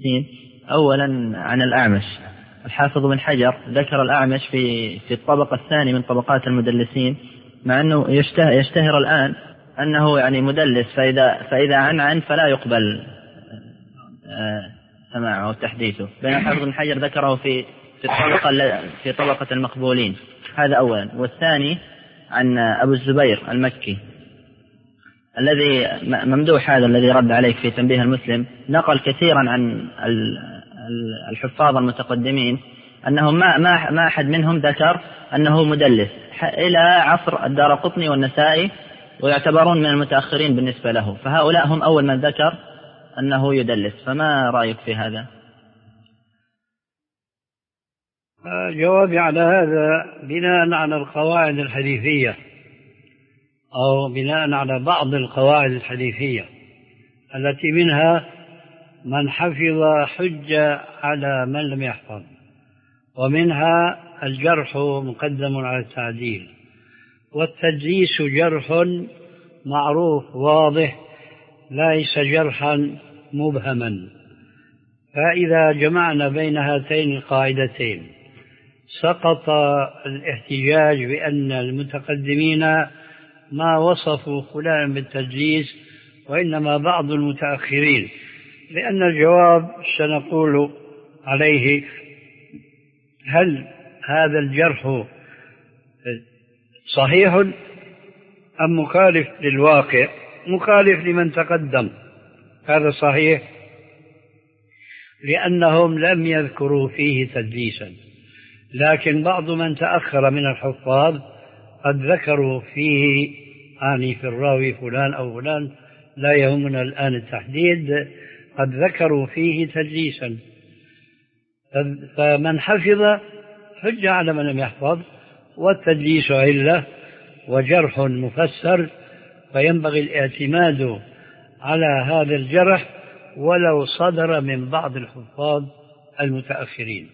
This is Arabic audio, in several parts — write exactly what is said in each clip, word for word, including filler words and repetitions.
المدلسين. أولا عن الأعمش، الحافظ بن حجر ذكر الأعمش في في الطبقة الثانية من طبقات المدلسين، مع أنه يشتهر الآن أنه يعني مدلس، فإذا فإذا عن عن فلا يقبل سماعه وتحديثه، بين الحافظ بن حجر ذكره في في الطبقة في طبقة المقبولين. هذا أولا. والثاني عن أبو الزبير المكي الذي ممدوح، هذا الذي رد عليك في تنبيه المسلم، نقل كثيرا عن الحفاظ المتقدمين أنهم ما ما ما أحد منهم ذكر أنه مدلس إلى عصر الدارقطني والنسائي، ويعتبرون من المتأخرين بالنسبة له، فهؤلاء هم أول من ذكر أنه يدلس. فما رأيك في هذا؟ جوابي على هذا بناء على القواعد الحديثية، أو بناء على بعض القواعد الحديثية التي منها من حفظ حجة على من لم يحفظ، ومنها الجرح مقدم على التعديل، والتدليس جرح معروف واضح ليس جرحا مبهما. فإذا جمعنا بين هاتين القاعدتين سقط الاحتجاج بأن المتقدمين ما وصفوا فلان بالتدليس، وإنما بعض المتأخرين، لأن الجواب سنقول عليه هل هذا الجرح صحيح أم مخالف للواقع؟ مخالف لمن تقدم، هذا صحيح، لأنهم لم يذكروا فيه تدليسا، لكن بعض من تأخر من الحفاظ قد ذكروا فيه، يعني في الراوي فلان أو فلان، لا يهمنا الآن التحديد، قد ذكروا فيه تدليسا. فمن حفظ حجة على من لم يحفظ، والتدليس علة وجرح مفسر، فينبغي الاعتماد على هذا الجرح ولو صدر من بعض الحفاظ المتأخرين.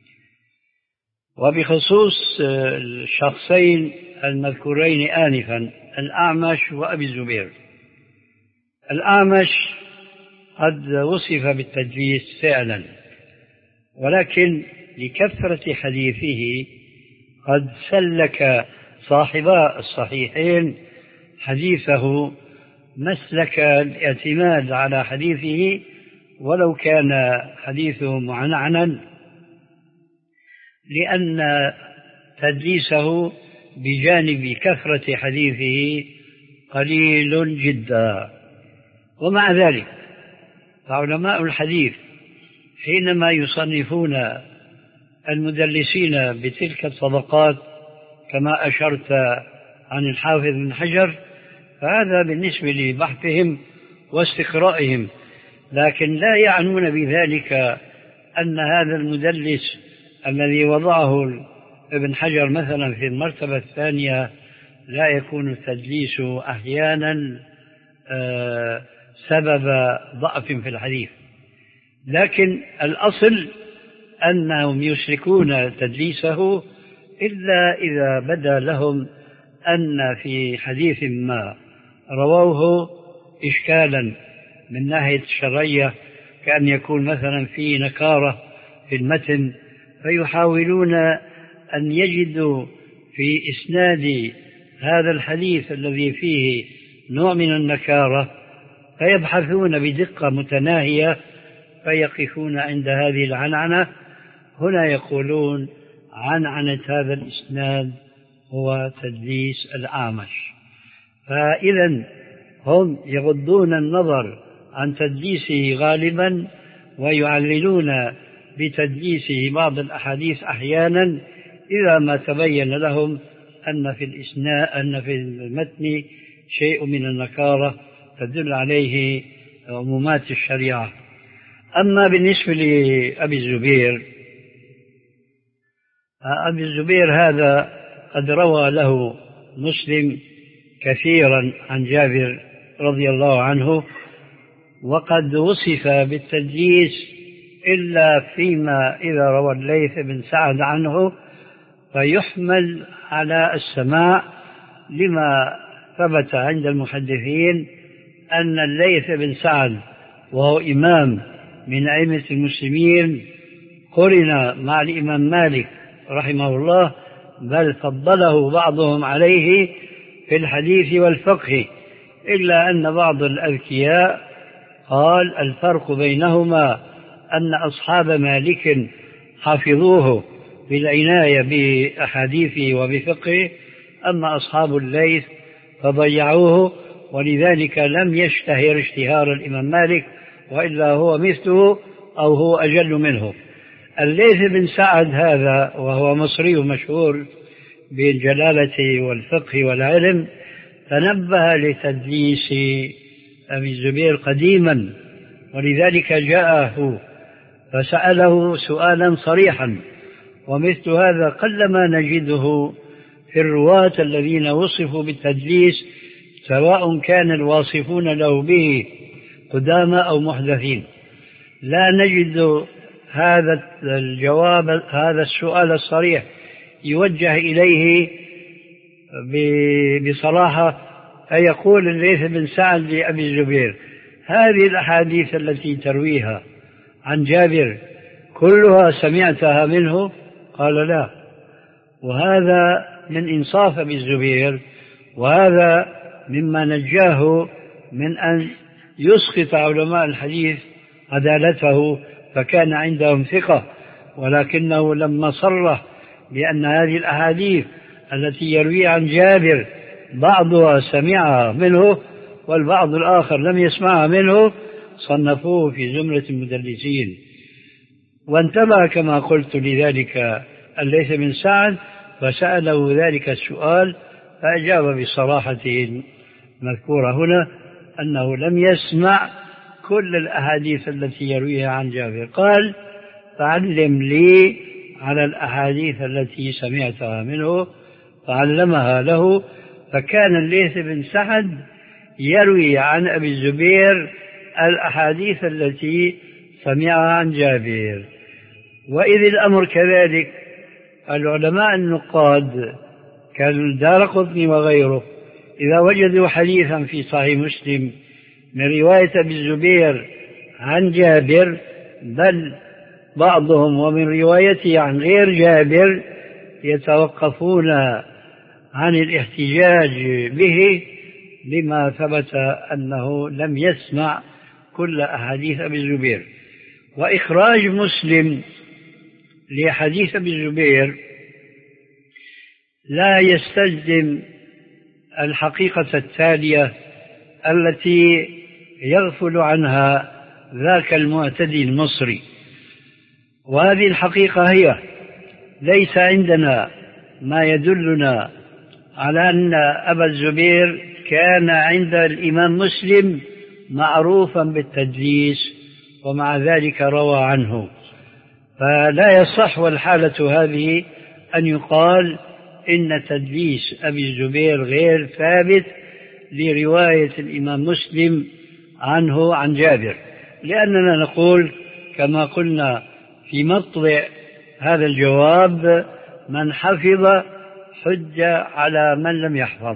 وبخصوص الشخصين المذكورين آنفا، الأعمش وأبي الزبير، الأعمش قد وصف بالتدليس فعلا، ولكن لكثرة حديثه قد سلك صاحبا الصحيحين حديثه مسلك الاعتماد على حديثه ولو كان حديثه معنعنا، لأن تدليسه بجانب كثرة حديثه قليل جدا. ومع ذلك فعلماء الحديث حينما يصنفون المدلسين بتلك الطبقات كما أشرت عن الحافظ بن حجر، فهذا بالنسبة لبحثهم واستقرائهم، لكن لا يعنون بذلك أن هذا المدلس الذي وضعه ابن حجر مثلا في المرتبة الثانية لا يكون التدليس أحيانا سبب ضعف في الحديث، لكن الأصل أنهم يشركون تدليسه إلا إذا بدا لهم أن في حديث ما رووه إشكالا من ناحية الشرعية، كأن يكون مثلا في نكارة في المتن، فيحاولون أن يجدوا في إسناد هذا الحديث الذي فيه نوع من النكارة، فيبحثون بدقة متناهية فيقفون عند هذه العنعنة. هنا يقولون عنعنة هذا الإسناد هو تدليس الأعمش. فإذا هم يغضون النظر عن تدليسه غالبا، ويعللون بتدليسه بعض الأحاديث أحيانا إذا ما تبين لهم أن في الإسناد أن في المتن شيء من النكارة تدل عليه عمومات الشريعة. أما بالنسبة لأبي الزبير، أبي الزبير هذا قد روى له مسلم كثيرا عن جابر رضي الله عنه، وقد وصف بالتدليس إلا فيما إذا روى الليث بن سعد عنه، فيحمل على السماع لما ثبت عند المحدثين أن الليث بن سعد وهو إمام من أئمة المسلمين قرن مع الإمام مالك رحمه الله، بل فضله بعضهم عليه في الحديث والفقه، إلا أن بعض الأذكياء قال الفرق بينهما أن أصحاب مالك حفظوه بالعناية بأحاديثه وبفقهه، أما أصحاب الليث فضيعوه، ولذلك لم يشتهر اشتهار الإمام مالك، وإلا هو مثله أو هو أجل منه. الليث بن سعد هذا وهو مصري مشهور بالجلالة والفقه والعلم، تنبه لتدليس أبي الزبير قديما، ولذلك جاءه فسأله سؤالا صريحا، ومثل هذا قلما نجده في الرواة الذين وصفوا بالتدليس، سواء كان الواصفون له به قدامى أو محدثين. لا نجد هذا الجواب، هذا السؤال الصريح يوجه إليه بصراحة، فيقول الليث بن سعد لأبي الزبير: هذه الأحاديث التي ترويها عن جابر كلها سمعتها منه؟ قال: لا. وهذا من إنصاف أبي الزبير، وهذا مما نجاه من أن يسقط علماء الحديث عدالته، فكان عندهم ثقة، ولكنه لما صرح بأن هذه الأحاديث التي يروي عن جابر بعضها سمعها منه والبعض الآخر لم يسمعها منه، صنفوه في زمرة المدلسين. وانتبه كما قلت لذلك الليث بن سعد، فسأله ذلك السؤال، فأجاب بصراحته المذكورة هنا أنه لم يسمع كل الأحاديث التي يرويها عن جابر. قال: فعلم لي على الأحاديث التي سمعتها منه، فعلمها له. فكان الليث بن سعد يروي عن أبي الزبير الأحاديث التي سمعها عن جابر. وإذ الأمر كذلك، العلماء النقاد كالدارقطني وغيره إذا وجدوا حديثا في صحيح مسلم من رواية أبي الزبير عن جابر، بل بعضهم ومن روايته عن غير جابر، يتوقفون عن الاحتجاج به لما ثبت أنه لم يسمع كل أحاديث أبي الزبير. وإخراج مسلم لحديث أبي الزبير لا يستلزم الحقيقة التالية التي يغفل عنها ذاك المعتدي المصري، وهذه الحقيقة هي: ليس عندنا ما يدلنا على أن أبا الزبير كان عند الإمام مسلم معروفا بالتدليس، ومع ذلك روى عنه. فلا يصح والحالة هذه أن يقال إن تدليس أبي الزبير غير ثابت لرواية الإمام مسلم عنه عن جابر، لأننا نقول كما قلنا في مطلع هذا الجواب: من حفظ حجة على من لم يحفظ.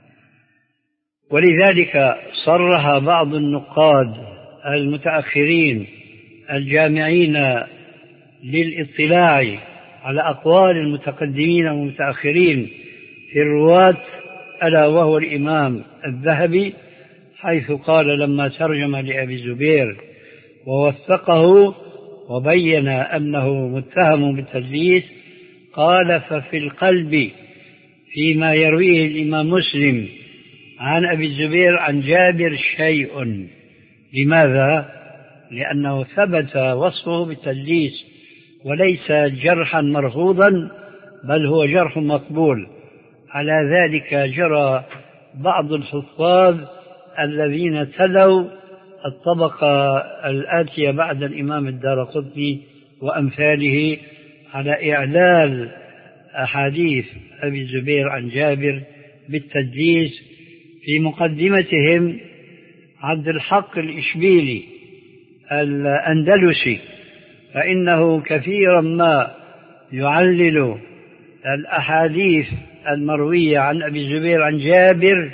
ولذلك صرح بعض النقاد المتأخرين الجامعين للاطلاع على أقوال المتقدمين والمتأخرين في الرواة، ألا وهو الإمام الذهبي، حيث قال لما ترجم لأبي الزبير ووثقه وبين أنه متهم بالتدليس، قال: ففي القلب فيما يرويه الإمام مسلم عن أبي الزبير عن جابر شيء. لماذا؟ لأنه ثبت وصفه بالتدليس، وليس جرحا مرفوضا، بل هو جرح مقبول. على ذلك جرى بعض الحفاظ الذين تلوا الطبقة الآتية بعد الإمام الدارقطني وأمثاله على إعلال أحاديث أبي الزبير عن جابر بالتدليس. في مقدمتهم عبد الحق الإشبيلي الأندلسي، فإنه كثيرا ما يعلل الأحاديث المروية عن أبي الزبير عن جابر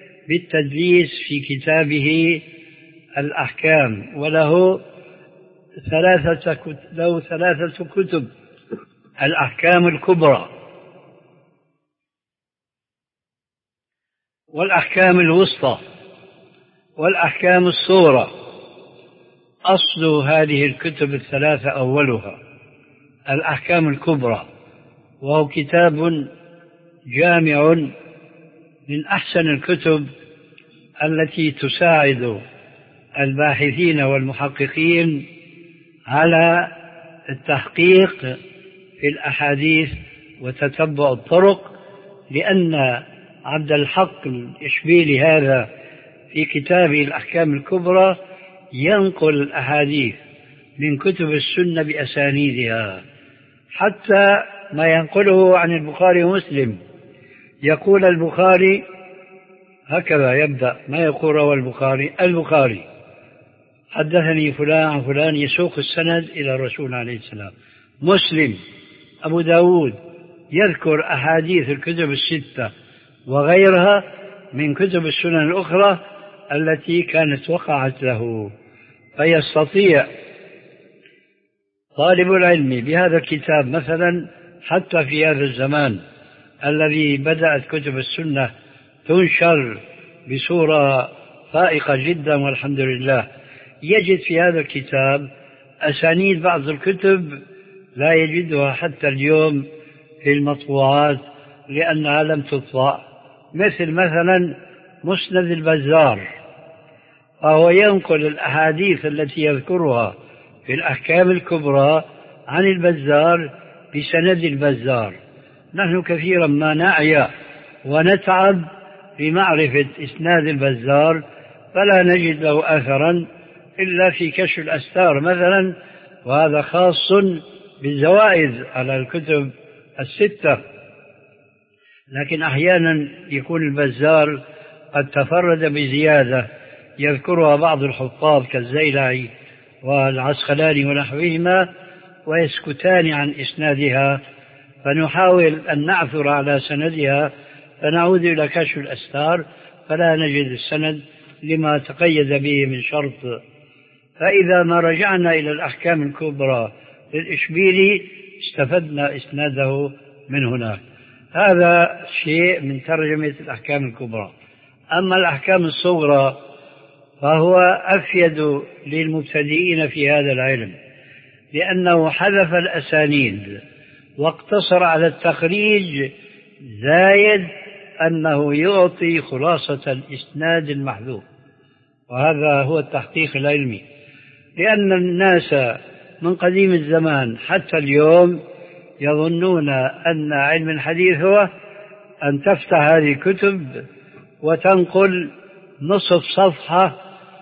بالتدليس في كتابه الأحكام، وله ثلاثة له ثلاثة كتب: الأحكام الكبرى، والأحكام الوسطى، والأحكام الصغرى. أصل هذه الكتب الثلاثة أولها الأحكام الكبرى، وهو كتاب جامع من أحسن الكتب التي تساعد الباحثين والمحققين على التحقيق في الأحاديث وتتبع الطرق، لأن عبد الحق الإشبيلي هذا في كتابه الأحكام الكبرى ينقل الأحاديث من كتب السنة بأسانيدها، حتى ما ينقله عن البخاري ومسلم. يقول البخاري هكذا يبدأ، ما يقول روى البخاري البخاري حدثني فلان عن فلان، يسوق السند إلى الرسول عليه السلام. مسلم أبو داود يذكر أحاديث الكتب الستة وغيرها من كتب السنن الأخرى التي كانت وقعت له، فيستطيع طالب العلم بهذا الكتاب مثلا، حتى في هذا الزمان الذي بدأت كتب السنة تنشر بصورة فائقة جدا والحمد لله، يجد في هذا الكتاب أسانيد بعض الكتب لا يجدها حتى اليوم في المطبوعات لأنها لم تطبع، مثل مثلا مسند البزار، فهو ينقل الأحاديث التي يذكرها في الأحكام الكبرى عن البزار بسند البزار. نحن كثيرا ما نعيا ونتعب بمعرفة إسناد البزار، فلا نجد له أثرا إلا في كشف الأستار مثلا، وهذا خاص بالزوائد على الكتب الستة. لكن أحيانا يكون البزار قد تفرد بزيادة يذكرها بعض الحفاظ كالزيلعي والعسقلاني ونحوهما ويسكتان عن إسنادها، فنحاول أن نعثر على سندها فنعود إلى كشف الأستار فلا نجد السند لما تقيد به من شرط. فإذا ما رجعنا إلى الأحكام الكبرى للإشبيلي استفدنا إسناده من هناك. هذا شيء من ترجمة الأحكام الكبرى. أما الأحكام الصغرى فهو أفيد للمبتدئين في هذا العلم، لأنه حذف الأسانيد واقتصر على التخريج، زايد أنه يعطي خلاصة الإسناد المحذوف، وهذا هو التحقيق العلمي. لأن الناس من قديم الزمان حتى اليوم يظنون أن علم الحديث هو أن تفتح هذه الكتب وتنقل نصف صفحة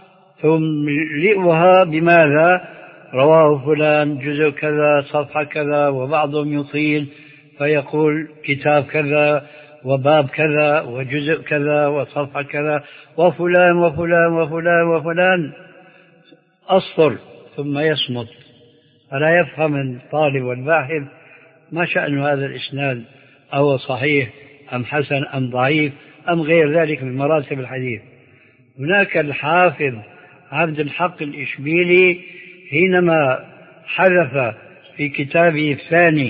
تملئها بماذا؟ رواه فلان جزء كذا صفحة كذا، وبعضهم يطيل فيقول كتاب كذا وباب كذا وجزء كذا وصفحة كذا وفلان وفلان وفلان وفلان، أسطر ثم يصمت، فلا يفهم الطالب والباحث ما شأن هذا الإسناد، أو صحيح أم حسن أم ضعيف أم غير ذلك من مراتب الحديث. هناك الحافظ عبد الحق الإشبيلي حينما حذف في كتابه الثاني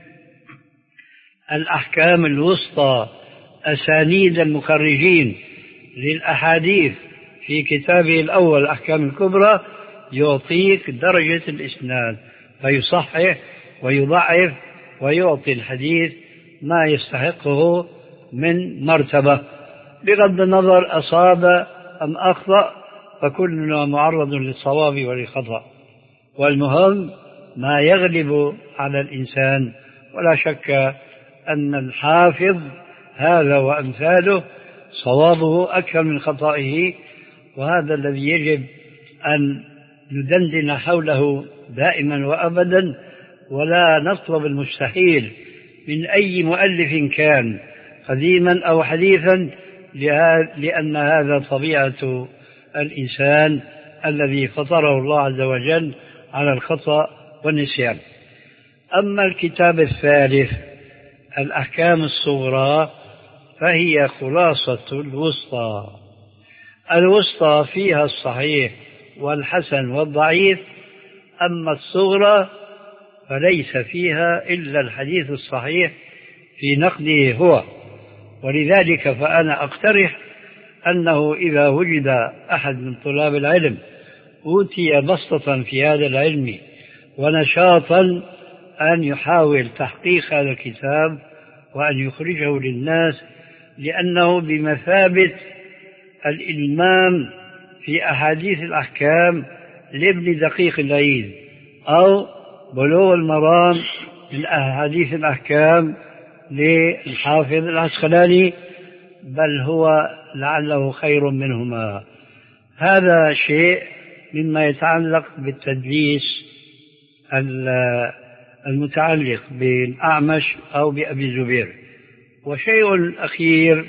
الأحكام الوسطى أسانيد المخرجين للأحاديث في كتابه الأول الأحكام الكبرى، يعطيك درجة الإسناد فيصحح ويضعف ويعطي الحديث ما يستحقه من مرتبة، بغض النظر أصاب أم أخطأ، فكلنا معرض للصواب وللخطأ، والمهم ما يغلب على الإنسان. ولا شك أن الحافظ هذا وأمثاله صوابه أكثر من خطئه، وهذا الذي يجب أن ندندن حوله دائما وأبدا، ولا نطلب المستحيل من أي مؤلف كان قديما أو حديثا، لأن هذا طبيعة الإنسان الذي فطره الله عز وجل على الخطأ والنسيان. أما الكتاب الثالث الأحكام الصغرى فهي خلاصة الوسطى. الوسطى فيها الصحيح والحسن والضعيف، أما الصغرى فليس فيها إلا الحديث الصحيح في نقده هو. ولذلك فأنا أقترح أنه إذا وجد أحد من طلاب العلم أوتي بسطة في هذا العلم ونشاطا أن يحاول تحقيق هذا الكتاب وأن يخرجه للناس، لأنه بمثابة الإلمام في أحاديث الأحكام لابن دقيق العيد، أو بلوغ المرام من أحاديث الأحكام للحافظ العسقلاني، بل هو لعله خير منهما. هذا شيء مما يتعلق بالتدليس المتعلق بالأعمش أو بأبي زبير. وشيء أخير،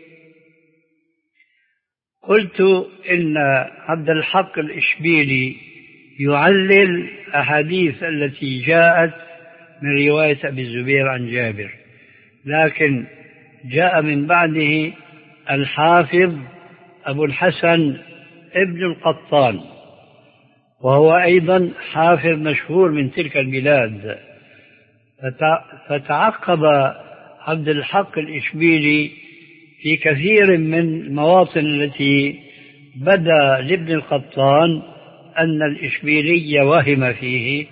قلت إن عبد الحق الإشبيلي يعلل أحاديث التي جاءت من رواية أبي الزبير عن جابر، لكن جاء من بعده الحافظ أبو الحسن ابن القطان، وهو أيضا حافظ مشهور من تلك البلاد، فتعقب عبد الحق الإشبيلي في كثير من المواطن التي بدا لابن القطان أن الإشبيلي وهم فيه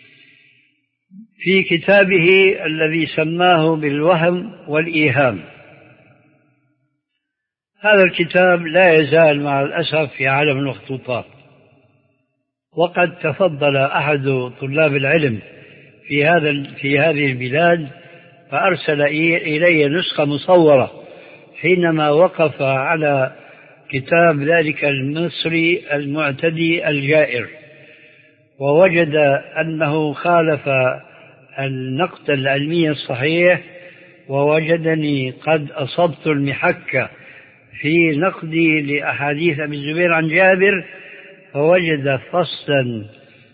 في كتابه الذي سماه بالوهم والإيهام. هذا الكتاب لا يزال مع الأسف في عالم المخطوطات، وقد تفضل أحد طلاب العلم في هذا في هذه البلاد فأرسل إلي نسخة مصورة حينما وقف على كتاب ذلك المصري المعتدي الجائر، ووجد أنه خالف النقد العلمي الصحيح، ووجدني قد أصبت المحكة في نقدي لأحاديث أبي الزبير عن جابر، فوجد فصلا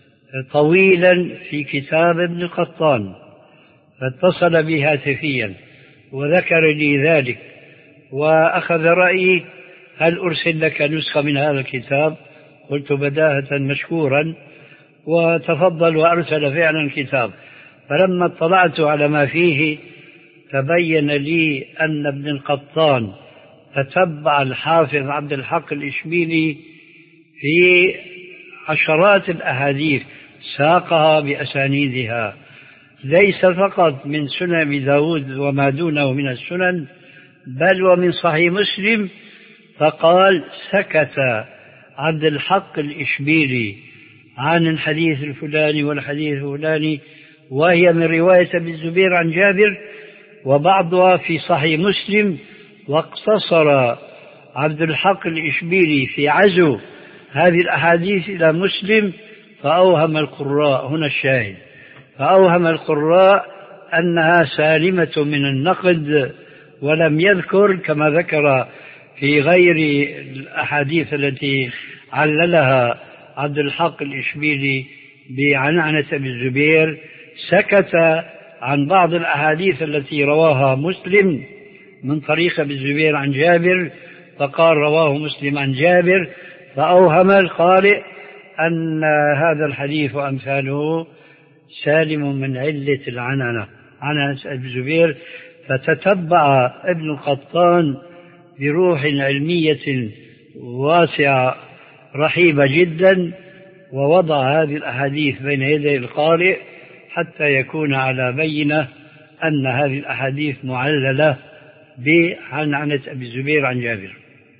طويلا في كتاب ابن قطان، فاتصل بي هاتفيا وذكر لي ذلك، وأخذ رأيي هل أرسل لك نسخة من هذا الكتاب؟ قلت بداهة مشكورا، وتفضل وأرسل فعلا الكتاب. فلما اطلعت على ما فيه تبين لي أن ابن القطان تتبع الحافظ عبد الحق الإشبيلي في عشرات الأحاديث ساقها بأسانيدها، ليس فقط من سنن أبي داود وما دونه من السنن، بل ومن صحيح مسلم. فقال سكت عبد الحق الإشبيلي عن الحديث الفلاني والحديث الفلاني وهي من رواية أبي الزبير عن جابر وبعضها في صحيح مسلم، واقتصر عبد الحق الإشبيلي في عزو هذه الأحاديث إلى مسلم، فأوهم القراء، هنا الشاهد، فأوهم القراء أنها سالمة من النقد، ولم يذكر كما ذكر في غير الأحاديث التي عللها عبد الحق الإشبيلي بعنعنة أبي الزبير، سكت عن بعض الأحاديث التي رواها مسلم من طريق أبي الزبير عن جابر، فقال رواه مسلم عن جابر، فأوهم القارئ أن هذا الحديث وأمثاله سالم من علة العنعنة عنعنة أبي الزبير. فتتبع ابن القطان بروح علمية واسعة رحيبة جدا، ووضع هذه الأحاديث بين يدي القارئ حتى يكون على بينة أن هذه الأحاديث معللة بعنعنة أبي الزبير عن جابر.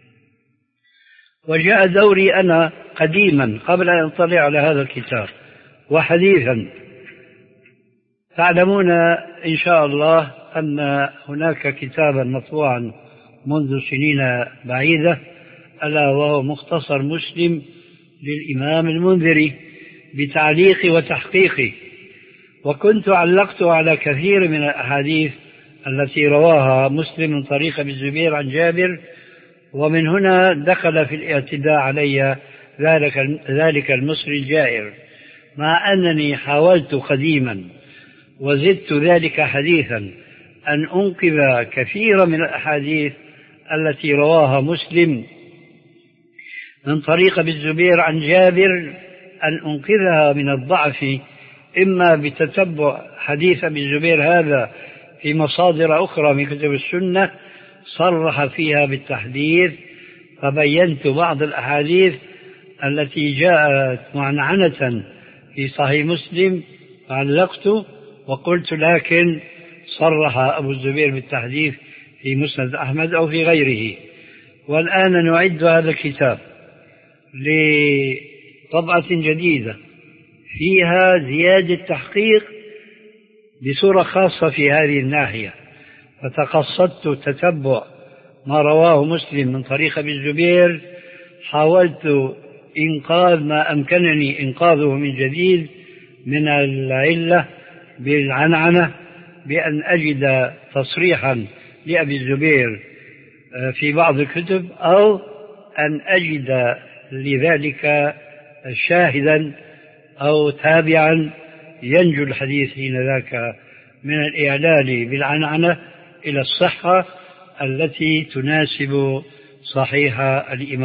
وجاء دوري أنا قديما قبل أن أطلع على هذا الكتاب وحديثا. تعلمون إن شاء الله أن هناك كتابا مطبوعا منذ سنين بعيدة، ألا وهو مختصر مسلم للإمام المنذري بتعليق وتحقيقه، وكنت علقت على كثير من الأحاديث التي رواها مسلم من طريق أبي الزبير عن جابر، ومن هنا دخل في الاعتداء علي ذلك ذلك المصري الجائر، مع أنني حاولت قديما وزدت ذلك حديثا أن أنقذ كثير من الأحاديث التي رواها مسلم من طريق أبي الزبير عن جابر أن أنقذها من الضعف إما بتتبع حديث أبي الزبير هذا في مصادر أخرى من كتب السنة صرح فيها بالتحديث، فبينت بعض الأحاديث التي جاءت معنعنة في صحيح مسلم فعلقت وقلت لكن صرح أبو الزبير بالتحديث في مسند أحمد أو في غيره. والآن نعد هذا الكتاب لطبعة جديدة فيها زيادة تحقيق بصورة خاصة في هذه الناحية، فتقصدت تتبع ما رواه مسلم من طريق أبي الزبير، حاولت إنقاذ ما أمكنني إنقاذه من جديد من العلة بالعنعنة بأن أجد تصريحا لأبي الزبير في بعض الكتب أو أن أجد لذلك شاهدا أو تابعا ينجو الحديث حين ذاك من الإعلال بالعنعنة إلى الصحة التي تناسب صحيح الإمام.